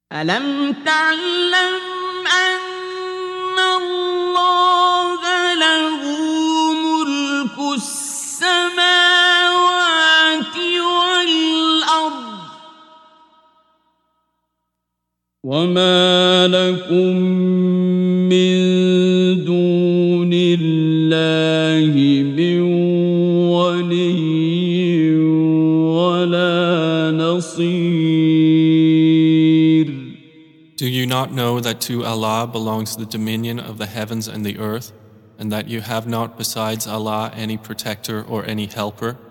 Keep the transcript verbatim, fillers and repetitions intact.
ألم تعلم أن الله له ملك السماوات والأرض وما لكم من دون الله من ولي ولا نصير. Do you not know that to Allah belongs the dominion of the heavens and the earth, and that you have not besides Allah any protector or any helper?